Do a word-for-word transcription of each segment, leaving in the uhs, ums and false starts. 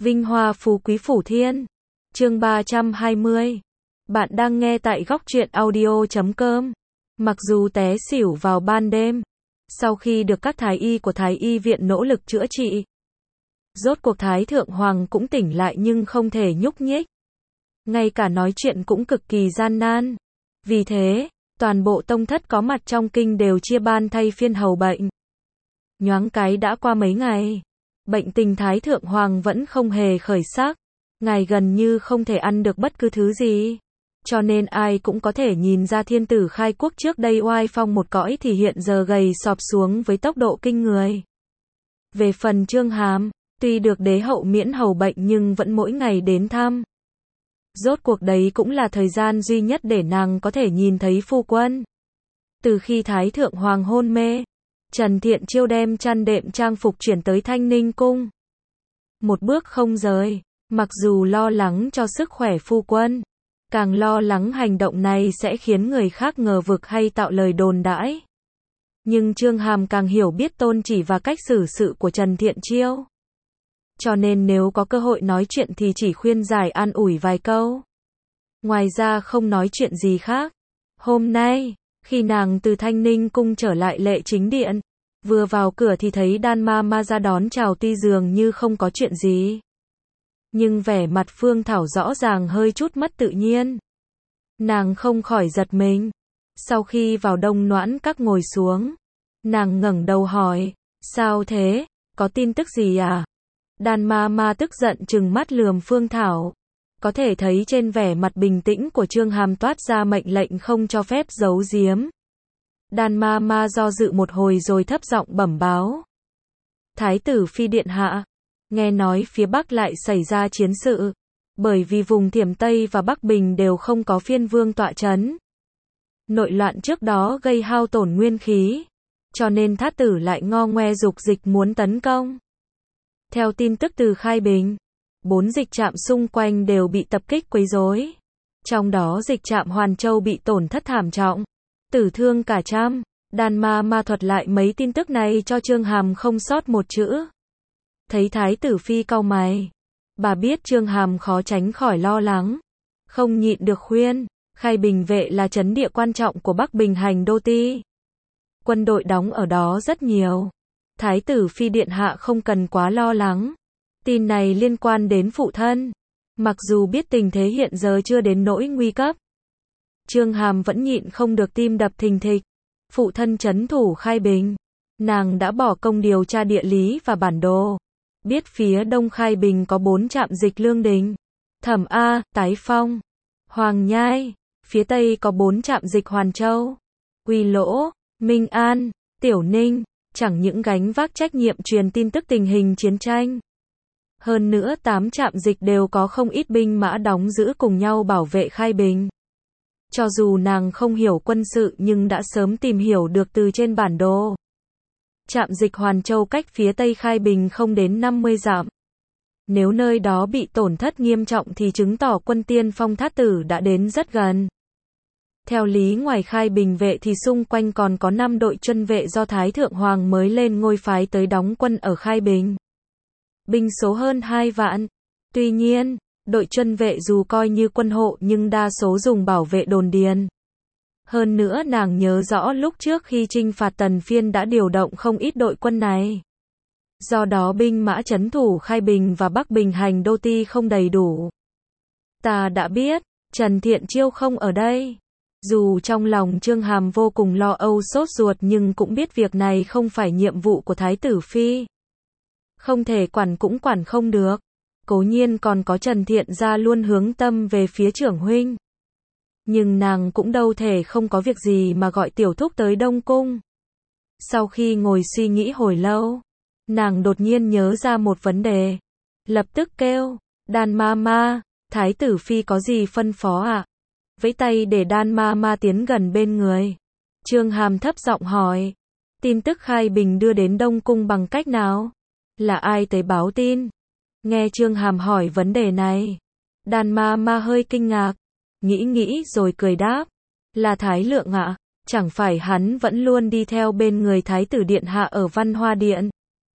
Vinh hoa phú quý phủ thiên. Chương ba trăm hai mươi. Bạn đang nghe tại góc truyện audio chấm com. Mặc dù té xỉu vào ban đêm, sau khi được các thái y của Thái y viện nỗ lực chữa trị, rốt cuộc Thái Thượng Hoàng cũng tỉnh lại nhưng không thể nhúc nhích. Ngay cả nói chuyện cũng cực kỳ gian nan. Vì thế, toàn bộ tông thất có mặt trong kinh đều chia ban thay phiên hầu bệnh. Nhoáng cái đã qua mấy ngày, bệnh tình Thái Thượng Hoàng vẫn không hề khởi sắc. Ngài gần như không thể ăn được bất cứ thứ gì. Cho nên ai cũng có thể nhìn ra thiên tử khai quốc trước đây oai phong một cõi thì hiện giờ gầy sọp xuống với tốc độ kinh người. Về phần Chương Hàm, tuy được đế hậu miễn hầu bệnh nhưng vẫn mỗi ngày đến thăm. Rốt cuộc đấy cũng là thời gian duy nhất để nàng có thể nhìn thấy phu quân. Từ khi Thái Thượng Hoàng hôn mê, Trần Thiện Chiêu đem chăn đệm trang phục chuyển tới Thanh Ninh Cung. Một bước không rời, mặc dù lo lắng cho sức khỏe phu quân, càng lo lắng hành động này sẽ khiến người khác ngờ vực hay tạo lời đồn đãi. Nhưng Chương Hàm càng hiểu biết tôn chỉ và cách xử sự của Trần Thiện Chiêu. Cho nên nếu có cơ hội nói chuyện thì chỉ khuyên giải an ủi vài câu. Ngoài ra không nói chuyện gì khác. Hôm nay, khi nàng từ Thanh Ninh Cung trở lại Lệ Chính Điện, vừa vào cửa thì thấy Đan Ma Ma ra đón chào tuy dường như không có chuyện gì. Nhưng vẻ mặt Phương Thảo rõ ràng hơi chút mất tự nhiên. Nàng không khỏi giật mình. Sau khi vào Đông Noãn Các ngồi xuống, nàng ngẩng đầu hỏi, sao thế, có tin tức gì à? Đan Ma Ma tức giận trừng mắt lườm Phương Thảo. Có thể thấy trên vẻ mặt bình tĩnh của Chương Hàm toát ra mệnh lệnh không cho phép giấu giếm. Đan Ma Ma do dự một hồi rồi thấp giọng bẩm báo. Thái tử Phi điện hạ, nghe nói phía Bắc lại xảy ra chiến sự, bởi vì vùng Thiểm Tây và Bắc Bình đều không có phiên vương tọa chấn. Nội loạn trước đó gây hao tổn nguyên khí, cho nên Thát tử lại ngo ngoe dục dịch muốn tấn công. Theo tin tức từ Khai Bình, bốn dịch trạm xung quanh đều bị tập kích quấy rối. Trong đó dịch trạm Hoàn Châu bị tổn thất thảm trọng, tử thương cả trăm. Đan Ma Ma thuật lại mấy tin tức này cho Chương Hàm không sót một chữ. Thấy Thái tử Phi cau mày, bà biết Chương Hàm khó tránh khỏi lo lắng, không nhịn được khuyên, Khai Bình vệ là trấn địa quan trọng của Bắc Bình hành đô ti. Quân đội đóng ở đó rất nhiều. Thái tử Phi điện hạ không cần quá lo lắng. Tin này liên quan đến phụ thân. Mặc dù biết tình thế hiện giờ chưa đến nỗi nguy cấp, Chương Hàm vẫn nhịn không được tim đập thình thịch. Phụ thân trấn thủ Khai Bình, nàng đã bỏ công điều tra địa lý và bản đồ. Biết phía đông Khai Bình có bốn trạm dịch Lương Đình, Thẩm A, Tái Phong, Hoàng Nhai. Phía tây có bốn trạm dịch Hoàn Châu, Quy Lỗ, Minh An, Tiểu Ninh. Chẳng những gánh vác trách nhiệm truyền tin tức tình hình chiến tranh. Hơn nữa tám trạm dịch đều có không ít binh mã đóng giữ cùng nhau bảo vệ Khai Bình. Cho dù nàng không hiểu quân sự nhưng đã sớm tìm hiểu được từ trên bản đồ. Trạm dịch Hoàn Châu cách phía tây Khai Bình không đến năm mươi dặm. Nếu nơi đó bị tổn thất nghiêm trọng thì chứng tỏ quân tiên phong Thát tử đã đến rất gần. Theo lý ngoài Khai Bình vệ thì xung quanh còn có năm đội chuân vệ do Thái Thượng Hoàng mới lên ngôi phái tới đóng quân ở Khai Bình. Binh số hơn hai vạn. Tuy nhiên, đội chuân vệ dù coi như quân hộ nhưng đa số dùng bảo vệ đồn điền. Hơn nữa nàng nhớ rõ lúc trước khi chinh phạt Tần Phiên đã điều động không ít đội quân này. Do đó binh mã trấn thủ Khai Bình và Bắc Bình hành đô ti không đầy đủ. Ta đã biết, Trần Thiện Chiêu không ở đây. Dù trong lòng Chương Hàm vô cùng lo âu sốt ruột nhưng cũng biết việc này không phải nhiệm vụ của Thái tử Phi. Không thể quản cũng quản không được. Cố nhiên còn có Trần Thiện gia luôn hướng tâm về phía trưởng huynh. Nhưng nàng cũng đâu thể không có việc gì mà gọi tiểu thúc tới Đông Cung. Sau khi ngồi suy nghĩ hồi lâu, nàng đột nhiên nhớ ra một vấn đề. Lập tức kêu, Đan Ma Ma, Thái tử Phi có gì phân phó ạ? À? Vẫy tay để Đan Ma Ma tiến gần bên người. Chương Hàm thấp giọng hỏi, tin tức Khai Bình đưa đến Đông Cung bằng cách nào? Là ai tới báo tin? Nghe Chương Hàm hỏi vấn đề này, Đan Ma Ma hơi kinh ngạc, nghĩ nghĩ rồi cười đáp, là Thái Lượng ạ, chẳng phải hắn vẫn luôn đi theo bên người Thái tử điện hạ ở Văn Hoa Điện.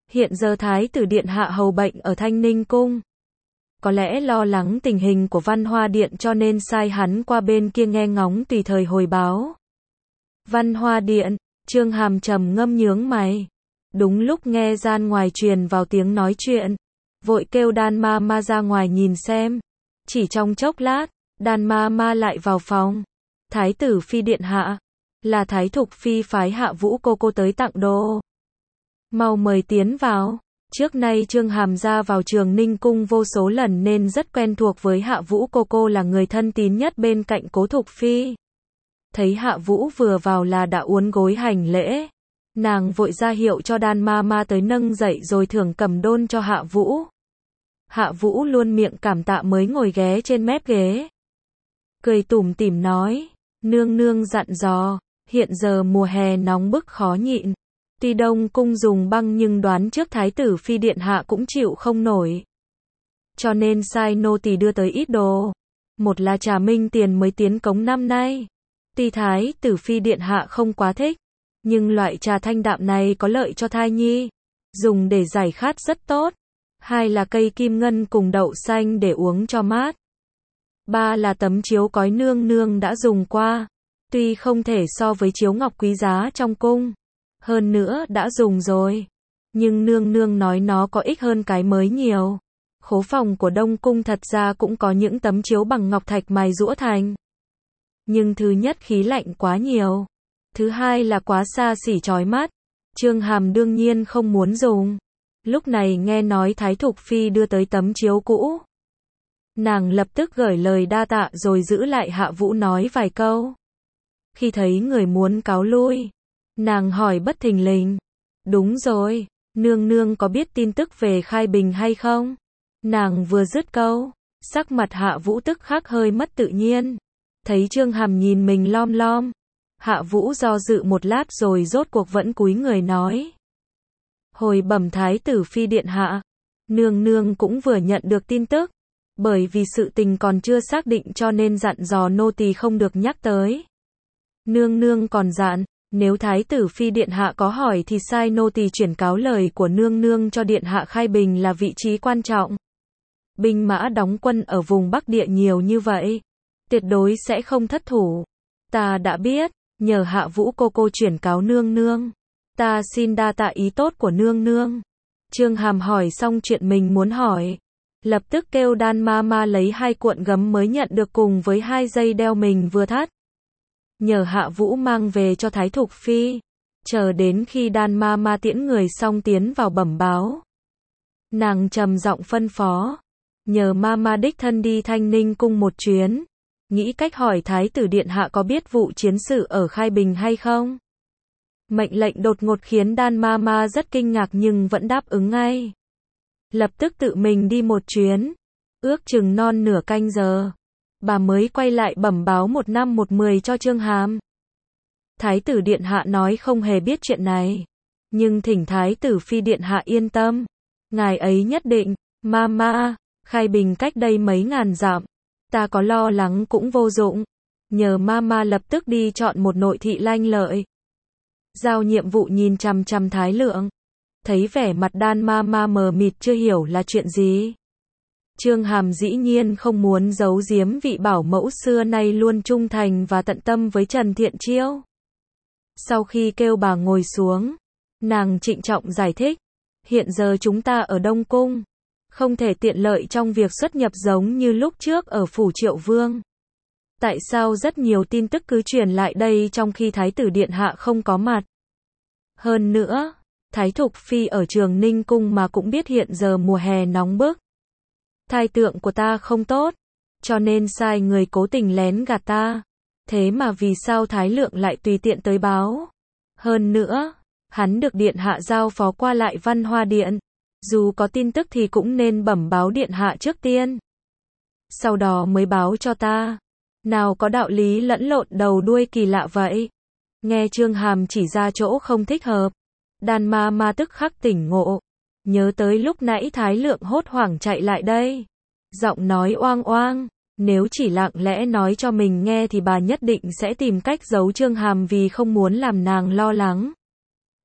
Hiện giờ Thái tử Điện Hạ hầu bệnh ở Thanh Ninh Cung. Có lẽ lo lắng tình hình của Văn Hoa Điện cho nên sai hắn qua bên kia nghe ngóng tùy thời hồi báo. Văn Hoa Điện, Chương Hàm trầm ngâm nhướng mày. Đúng lúc nghe gian ngoài truyền vào tiếng nói chuyện. Vội kêu Đan Ma Ma ra ngoài nhìn xem. Chỉ trong chốc lát, Đan Ma Ma lại vào phòng. Thái tử Phi Điện Hạ, là Thái Thục Phi phái Hạ Vũ cô cô tới tặng đồ. Mau mời tiến vào. Trước nay Chương Hàm ra vào Trường Ninh Cung vô số lần nên rất quen thuộc với Hạ Vũ cô cô là người thân tín nhất bên cạnh Cố Thục Phi. Thấy Hạ Vũ vừa vào là đã uốn gối hành lễ. Nàng vội ra hiệu cho Đan Ma Ma tới nâng dậy rồi thưởng cầm đôn cho Hạ Vũ. Hạ Vũ luôn miệng cảm tạ mới ngồi ghé trên mép ghế. Cười tủm tỉm nói, nương nương dặn dò, hiện giờ mùa hè nóng bức khó nhịn. Tuy Đông Cung dùng băng nhưng đoán trước Thái tử Phi Điện Hạ cũng chịu không nổi. Cho nên sai nô tỳ đưa tới ít đồ. Một là trà minh tiền mới tiến cống năm nay. Tuy Thái tử Phi Điện Hạ không quá thích, nhưng loại trà thanh đạm này có lợi cho thai nhi. Dùng để giải khát rất tốt. Hai là cây kim ngân cùng đậu xanh để uống cho mát. Ba là tấm chiếu cói nương nương đã dùng qua. Tuy không thể so với chiếu ngọc quý giá trong cung. Hơn nữa đã dùng rồi. Nhưng nương nương nói nó có ích hơn cái mới nhiều. Khố phòng của Đông Cung thật ra cũng có những tấm chiếu bằng ngọc thạch mài giũa thành. Nhưng thứ nhất khí lạnh quá nhiều. Thứ hai là quá xa xỉ chói mắt. Chương Hàm đương nhiên không muốn dùng. Lúc này nghe nói Thái Thục Phi đưa tới tấm chiếu cũ. Nàng lập tức gửi lời đa tạ rồi giữ lại Hạ Vũ nói vài câu. Khi thấy người muốn cáo lui, nàng hỏi bất thình lình. Đúng rồi, nương nương có biết tin tức về Khai Bình hay không? Nàng vừa dứt câu, sắc mặt Hạ Vũ tức khắc hơi mất tự nhiên. Thấy Chương Hàm nhìn mình lom lom. Hạ Vũ do dự một lát rồi rốt cuộc vẫn cúi người nói. Hồi bẩm Thái tử Phi Điện Hạ, nương nương cũng vừa nhận được tin tức. Bởi vì sự tình còn chưa xác định cho nên dặn dò nô tỳ không được nhắc tới. Nương nương còn dặn, nếu Thái tử Phi Điện Hạ có hỏi thì sai nô tỳ chuyển cáo lời của nương nương cho Điện Hạ Khai Bình là vị trí quan trọng. Binh mã đóng quân ở vùng Bắc Địa nhiều như vậy, tuyệt đối sẽ không thất thủ. Ta đã biết, nhờ Hạ Vũ cô cô chuyển cáo nương nương. Ta xin đa tạ ý tốt của nương nương. Chương Hàm hỏi xong chuyện mình muốn hỏi. Lập tức kêu Đan Ma Ma lấy hai cuộn gấm mới nhận được cùng với hai dây đeo mình vừa thắt. Nhờ Hạ Vũ mang về cho Thái Thục Phi. Chờ đến khi Đan Ma Ma tiễn người xong tiến vào bẩm báo. Nàng trầm giọng phân phó. Nhờ Ma Ma đích thân đi Thanh Ninh Cung một chuyến. Nghĩ cách hỏi Thái tử Điện Hạ có biết vụ chiến sự ở Khai Bình hay không? Mệnh lệnh đột ngột khiến Đan Ma Ma rất kinh ngạc nhưng vẫn đáp ứng ngay. Lập tức tự mình đi một chuyến. Ước chừng non nửa canh giờ. Bà mới quay lại bẩm báo một năm một mười cho Chương Hàm. Thái tử Điện Hạ nói không hề biết chuyện này. Nhưng thỉnh Thái tử Phi Điện Hạ yên tâm. Ngài ấy nhất định, Ma Ma, Khai Bình cách đây mấy ngàn dặm. Ta có lo lắng cũng vô dụng. Nhờ Ma Ma lập tức đi chọn một nội thị lanh lợi. Giao nhiệm vụ nhìn chằm chằm Thái Lượng. Thấy vẻ mặt Đan Ma Ma mờ mịt chưa hiểu là chuyện gì. Chương Hàm dĩ nhiên không muốn giấu giếm vị bảo mẫu xưa nay luôn trung thành và tận tâm với Trần Thiện Chiêu. Sau khi kêu bà ngồi xuống, nàng trịnh trọng giải thích. Hiện giờ chúng ta ở Đông Cung. Không thể tiện lợi trong việc xuất nhập giống như lúc trước ở Phủ Triệu Vương. Tại sao rất nhiều tin tức cứ truyền lại đây trong khi Thái tử Điện Hạ không có mặt? Hơn nữa, Thái Thục Phi ở Trường Ninh Cung mà cũng biết hiện giờ mùa hè nóng bức. Thai tượng của ta không tốt, cho nên sai người cố tình lén gạt ta. Thế mà vì sao Thái Lượng lại tùy tiện tới báo? Hơn nữa, hắn được Điện Hạ giao phó qua lại Văn Hoa Điện. Dù có tin tức thì cũng nên bẩm báo Điện Hạ trước tiên. Sau đó mới báo cho ta. Nào có đạo lý lẫn lộn đầu đuôi kỳ lạ vậy? Nghe Chương Hàm chỉ ra chỗ không thích hợp. Đan Ma Ma tức khắc tỉnh ngộ. Nhớ tới lúc nãy Thái Lượng hốt hoảng chạy lại đây. Giọng nói oang oang. Nếu chỉ lặng lẽ nói cho mình nghe thì bà nhất định sẽ tìm cách giấu Chương Hàm vì không muốn làm nàng lo lắng.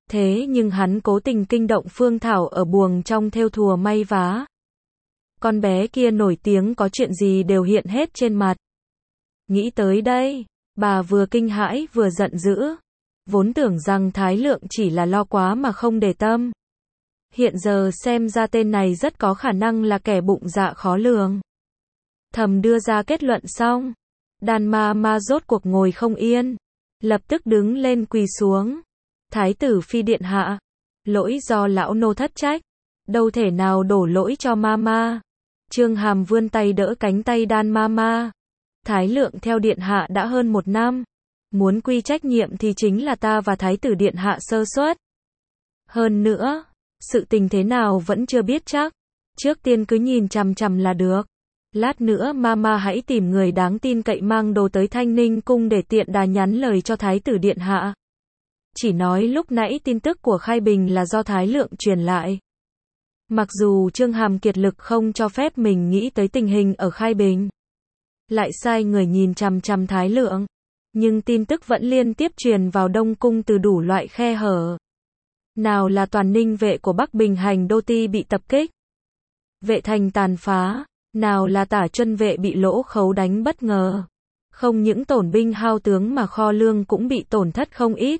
Thế nhưng hắn cố tình kinh động Phương Thảo ở buồng trong thêu thùa may vá. Con bé kia nổi tiếng có chuyện gì đều hiện hết trên mặt. Nghĩ tới đây, bà vừa kinh hãi vừa giận dữ. Vốn tưởng rằng Thái Lượng chỉ là lo quá mà không để tâm. Hiện giờ xem ra tên này rất có khả năng là kẻ bụng dạ khó lường. Thầm đưa ra kết luận xong, Đan Ma Ma rốt cuộc ngồi không yên, lập tức đứng lên quỳ xuống. Thái tử phi điện hạ, lỗi do lão nô thất trách, đâu thể nào đổ lỗi cho Ma Ma. Trương Hàm vươn tay đỡ cánh tay Đan Ma Ma. Thái Lượng theo điện hạ đã hơn một năm, muốn quy trách nhiệm thì chính là ta và Thái tử điện hạ sơ suất. Hơn nữa, sự tình thế nào vẫn chưa biết chắc, trước tiên cứ nhìn chằm chằm là được. Lát nữa Mama hãy tìm người đáng tin cậy mang đồ tới Thanh Ninh cung để tiện đà nhắn lời cho Thái tử điện hạ. Chỉ nói lúc nãy tin tức của Khai Bình là do Thái Lượng truyền lại. Mặc dù Trương Hàm kiệt lực không cho phép mình nghĩ tới tình hình ở Khai Bình, lại sai người nhìn chằm chằm Thái Lượng, nhưng tin tức vẫn liên tiếp truyền vào Đông cung từ đủ loại khe hở. Nào là toàn ninh vệ của Bắc Bình Hành Đô Ti bị tập kích, vệ thành tàn phá, nào là Tả Chuân vệ bị Lỗ Khấu đánh bất ngờ. Không những tổn binh hao tướng mà kho lương cũng bị tổn thất không ít.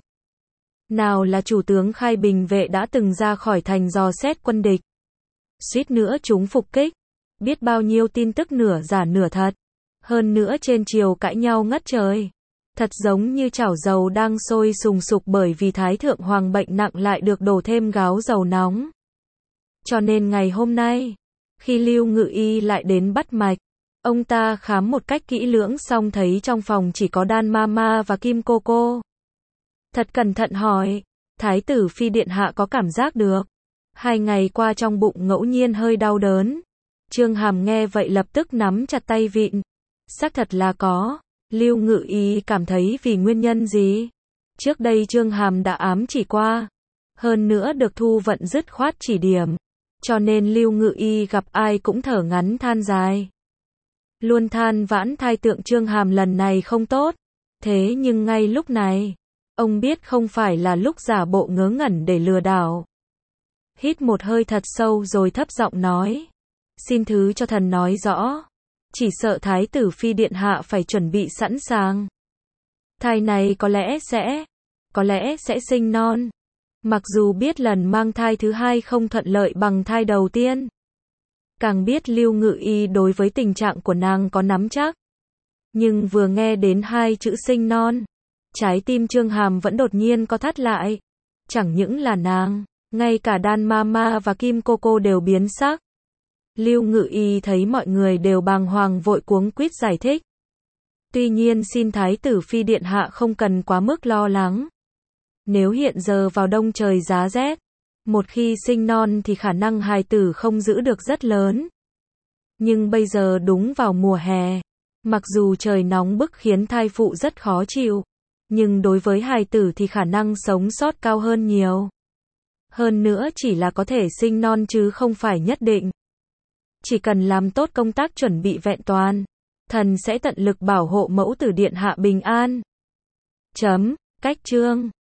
Nào là chủ tướng Khai Bình vệ đã từng ra khỏi thành dò xét quân địch, suýt nữa chúng phục kích. Biết bao nhiêu tin tức nửa giả nửa thật. Hơn nữa trên triều cãi nhau ngất trời. Thật giống như chảo dầu đang sôi sùng sục bởi vì Thái Thượng Hoàng bệnh nặng lại được đổ thêm gáo dầu nóng. Cho nên ngày hôm nay, khi Lưu Ngự Y lại đến bắt mạch, ông ta khám một cách kỹ lưỡng xong thấy trong phòng chỉ có Đan Ma Ma và Kim Cô Cô. Thật cẩn thận hỏi, Thái tử phi điện hạ có cảm giác được hai ngày qua trong bụng ngẫu nhiên hơi đau đớn. Trương Hàm nghe vậy lập tức nắm chặt tay vịn. Xác thật là có. Lưu Ngự Y cảm thấy vì nguyên nhân gì? Trước đây Trương Hàm đã ám chỉ qua. Hơn nữa được Thu Vận dứt khoát chỉ điểm. Cho nên Lưu Ngự Y gặp ai cũng thở ngắn than dài. Luôn than vãn thai tượng Trương Hàm lần này không tốt. Thế nhưng ngay lúc này, ông biết không phải là lúc giả bộ ngớ ngẩn để lừa đảo. Hít một hơi thật sâu rồi thấp giọng nói. Xin thứ cho thần nói rõ. Chỉ sợ Thái tử phi điện hạ phải chuẩn bị sẵn sàng. Thai này có lẽ sẽ, có lẽ sẽ sinh non. Mặc dù biết lần mang thai thứ hai không thuận lợi bằng thai đầu tiên. Càng biết Lưu Ngự Y đối với tình trạng của nàng có nắm chắc. Nhưng vừa nghe đến hai chữ sinh non, trái tim Trương Hàm vẫn đột nhiên co thắt lại. Chẳng những là nàng, ngay cả Đan Ma Ma và Kim Cô Cô đều biến sắc. Lưu Ngự Y thấy mọi người đều bàng hoàng vội cuống quýt giải thích. Tuy nhiên xin Thái tử phi điện hạ không cần quá mức lo lắng. Nếu hiện giờ vào đông trời giá rét, một khi sinh non thì khả năng hài tử không giữ được rất lớn. Nhưng bây giờ đúng vào mùa hè, mặc dù trời nóng bức khiến thai phụ rất khó chịu, nhưng đối với hài tử thì khả năng sống sót cao hơn nhiều. Hơn nữa chỉ là có thể sinh non chứ không phải nhất định. Chỉ cần làm tốt công tác chuẩn bị vẹn toàn, thần sẽ tận lực bảo hộ mẫu tử điện hạ bình an. Chấm, cách chương.